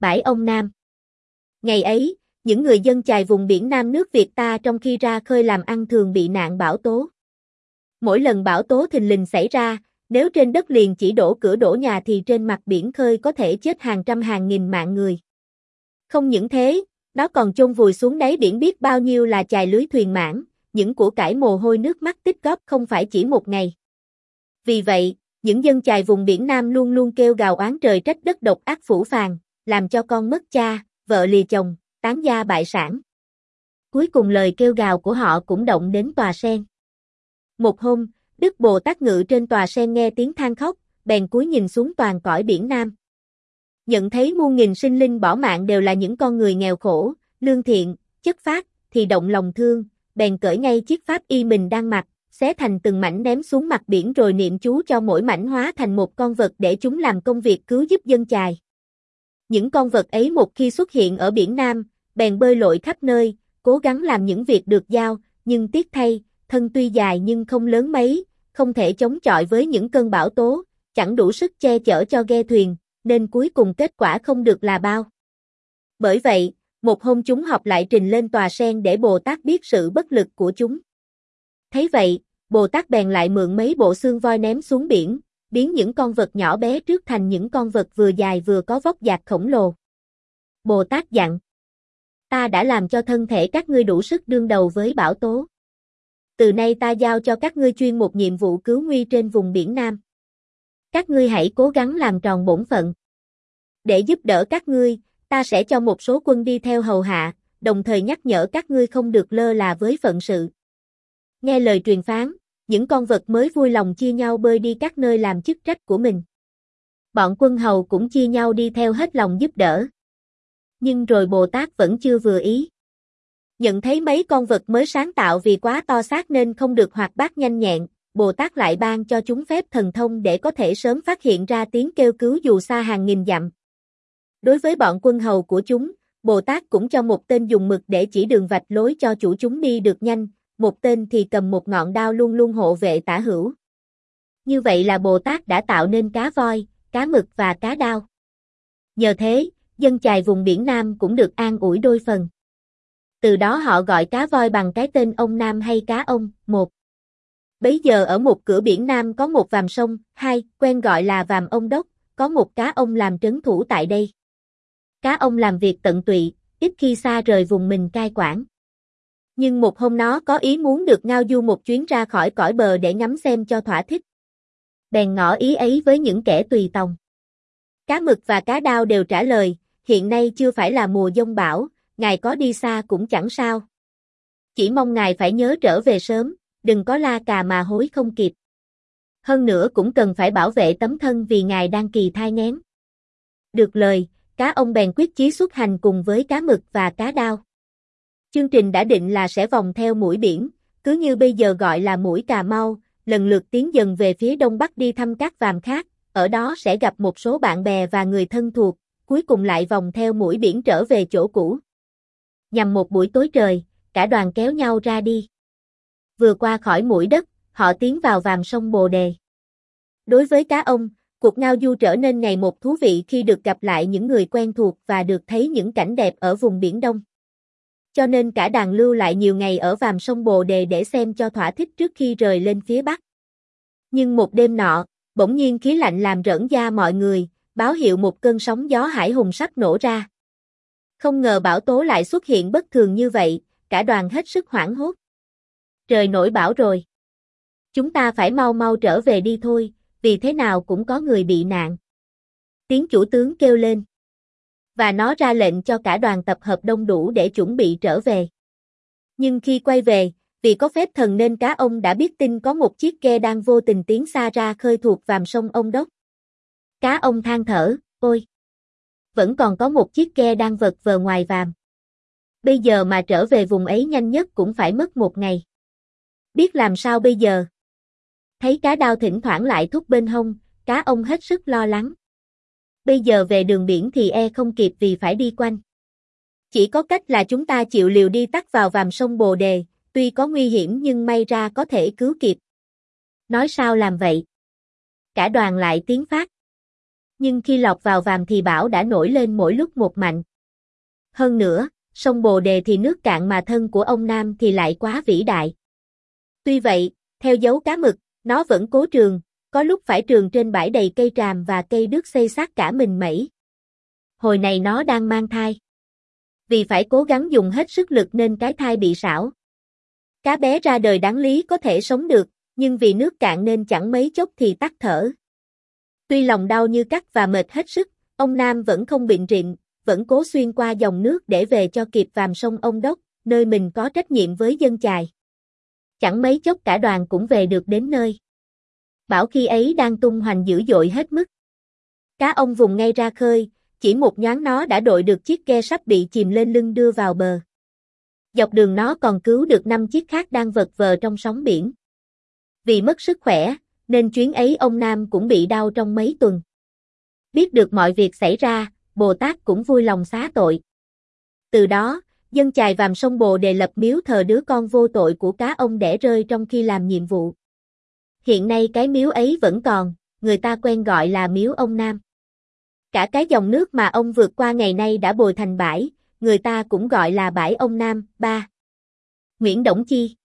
Bãi ông Nam. Ngày ấy, những người dân chài vùng biển Nam nước Việt ta trong khi ra khơi làm ăn thường bị nạn bão tố. Mỗi lần bão tố thình lình xảy ra, nếu trên đất liền chỉ đổ cửa đổ nhà thì trên mặt biển khơi có thể chết hàng trăm hàng nghìn mạng người. Không những thế, nó còn chôn vùi xuống đáy biển biết bao nhiêu là chài lưới thuyền mãn, những của cải mồ hôi nước mắt tích góp không phải chỉ một ngày. Vì vậy, những dân chài vùng biển Nam luôn luôn kêu gào oán trời trách đất độc ác phủ phàng, làm cho con mất cha, vợ lìa chồng, tán gia bại sản. Cuối cùng lời kêu gào của họ cũng động đến tòa sen. Một hôm, Đức Bồ Tát ngự trên tòa sen nghe tiếng than khóc, bèn cúi nhìn xuống toàn cõi biển Nam. Nhận thấy muôn nghìn sinh linh bỏ mạng đều là những con người nghèo khổ, lương thiện, chất phác, thì động lòng thương, bèn cởi ngay chiếc pháp y mình đang mặc, xé thành từng mảnh ném xuống mặt biển rồi niệm chú cho mỗi mảnh hóa thành một con vật để chúng làm công việc cứu giúp dân chài. Những con vật ấy một khi xuất hiện ở biển Nam, bèn bơi lội khắp nơi, cố gắng làm những việc được giao, nhưng tiếc thay, thân tuy dài nhưng không lớn mấy, không thể chống chọi với những cơn bão tố, chẳng đủ sức che chở cho ghe thuyền, nên cuối cùng kết quả không được là bao. Bởi vậy, một hôm chúng họp lại trình lên tòa sen để Bồ Tát biết sự bất lực của chúng. Thấy vậy, Bồ Tát bèn lại mượn mấy bộ xương voi ném xuống biển, biến những con vật nhỏ bé trước thành những con vật vừa dài vừa có vóc dạc khổng lồ. Bồ Tát dặn: ta đã làm cho thân thể các ngươi đủ sức đương đầu với bão tố. Từ nay ta giao cho các ngươi chuyên một nhiệm vụ cứu nguy trên vùng biển Nam. Các ngươi hãy cố gắng làm tròn bổn phận. Để giúp đỡ các ngươi, ta sẽ cho một số quân đi theo hầu hạ, đồng thời nhắc nhở các ngươi không được lơ là với phận sự. Nghe lời truyền phán, những con vật mới vui lòng chia nhau bơi đi các nơi làm chức trách của mình. Bọn quân hầu cũng chia nhau đi theo hết lòng giúp đỡ. Nhưng rồi Bồ Tát vẫn chưa vừa ý. Nhận thấy mấy con vật mới sáng tạo vì quá to xác nên không được hoạt bát nhanh nhẹn, Bồ Tát lại ban cho chúng phép thần thông để có thể sớm phát hiện ra tiếng kêu cứu dù xa hàng nghìn dặm. Đối với bọn quân hầu của chúng, Bồ Tát cũng cho một tên dùng mực để chỉ đường vạch lối cho chủ chúng đi được nhanh, một tên thì cầm một ngọn đao luôn luôn hộ vệ tả hữu. Như vậy là Bồ Tát đã tạo nên cá voi, cá mực và cá đao. Nhờ thế, dân chài vùng biển Nam cũng được an ủi đôi phần. Từ đó họ gọi cá voi bằng cái tên ông Nam hay cá ông. Một. Bấy giờ ở một cửa biển Nam có một vàm sông, hai, quen gọi là vàm ông Đốc, có một cá ông làm trấn thủ tại đây. Cá ông làm việc tận tụy, ít khi xa rời vùng mình cai quản. Nhưng một hôm nó có ý muốn được ngao du một chuyến ra khỏi cõi bờ để ngắm xem cho thỏa thích. Bèn ngỏ ý ấy với những kẻ tùy tòng. Cá mực và cá đao đều trả lời, hiện nay chưa phải là mùa giông bão, ngài có đi xa cũng chẳng sao. Chỉ mong ngài phải nhớ trở về sớm, đừng có la cà mà hối không kịp. Hơn nữa cũng cần phải bảo vệ tấm thân vì ngài đang kỳ thai nghén. Được lời, cá ông bèn quyết chí xuất hành cùng với cá mực và cá đao. Chương trình đã định là sẽ vòng theo mũi biển, cứ như bây giờ gọi là mũi Cà Mau, lần lượt tiến dần về phía đông bắc đi thăm các vàm khác, ở đó sẽ gặp một số bạn bè và người thân thuộc, cuối cùng lại vòng theo mũi biển trở về chỗ cũ. Nhằm một buổi tối trời, cả đoàn kéo nhau ra đi. Vừa qua khỏi mũi đất, họ tiến vào vàm sông Bồ Đề. Đối với cá ông, cuộc ngao du trở nên ngày một thú vị khi được gặp lại những người quen thuộc và được thấy những cảnh đẹp ở vùng Biển Đông. Cho nên cả đàn lưu lại nhiều ngày ở vàm sông Bồ Đề để xem cho thỏa thích trước khi rời lên phía Bắc. Nhưng một đêm nọ, bỗng nhiên khí lạnh làm rợn da mọi người, báo hiệu một cơn sóng gió hải hùng sắp nổ ra. Không ngờ bão tố lại xuất hiện bất thường như vậy, cả đoàn hết sức hoảng hốt. Trời nổi bão rồi. Chúng ta phải mau mau trở về đi thôi, vì thế nào cũng có người bị nạn. Tiếng chủ tướng kêu lên. Và nó ra lệnh cho cả đoàn tập hợp đông đủ để chuẩn bị trở về. Nhưng khi quay về, vì có phép thần nên cá ông đã biết tin có một chiếc ghe đang vô tình tiến xa ra khơi thuộc vàm sông Ông Đốc. Cá ông than thở, ôi! Vẫn còn có một chiếc ghe đang vật vờ ngoài vàm. Bây giờ mà trở về vùng ấy nhanh nhất cũng phải mất một ngày. Biết làm sao bây giờ? Thấy cá đao thỉnh thoảng lại thúc bên hông, cá ông hết sức lo lắng. Bây giờ về đường biển thì không kịp vì phải đi quanh. Chỉ có cách là chúng ta chịu liều đi tắt vào vàm sông Bồ Đề, tuy có nguy hiểm nhưng may ra có thể cứu kịp. Nói sao làm vậy? Cả đoàn lại tiến phát. nhưng khi lọt vào Vàm thì bão đã nổi lên mỗi lúc một mạnh. Hơn nữa, sông Bồ Đề thì nước cạn mà thân của ông Nam thì lại quá vĩ đại. Tuy vậy, theo dấu cá mực, nó vẫn cố trường, có lúc phải trường trên bãi đầy cây tràm và cây đước xây sát cả mình mẩy. Hồi này nó đang mang thai. Vì phải cố gắng dùng hết sức lực nên cái thai bị sảo. Cá bé ra đời đáng lý có thể sống được, nhưng vì nước cạn nên chẳng mấy chốc thì tắt thở. Tuy lòng đau như cắt và mệt hết sức, ông Nam vẫn không bệnh rịm, vẫn cố xuyên qua dòng nước để về cho kịp Vàm sông Ông Đốc, nơi mình có trách nhiệm với dân chài. Chẳng mấy chốc cả đoàn cũng về được đến nơi. Bão khi ấy đang tung hoành dữ dội hết mức. Cá ông vùng ngay ra khơi, chỉ một nhoáng nó đã đội được chiếc ghe sắp bị chìm lên lưng đưa vào bờ. Dọc đường nó còn cứu được 5 chiếc khác đang vật vờ trong sóng biển. Vì mất sức khỏe, nên chuyến ấy ông Nam cũng bị đau trong mấy tuần. Biết được mọi việc xảy ra, Bồ Tát cũng vui lòng xá tội. Từ đó, dân chài Vàm sông Bồ Đề lập miếu thờ đứa con vô tội của cá ông đẻ rơi trong khi làm nhiệm vụ. Hiện nay cái miếu ấy vẫn còn, người ta quen gọi là miếu ông Nam. Cả cái dòng nước mà ông vượt qua ngày nay đã bồi thành bãi, người ta cũng gọi là bãi ông Nam. 3. Nguyễn Đổng Chi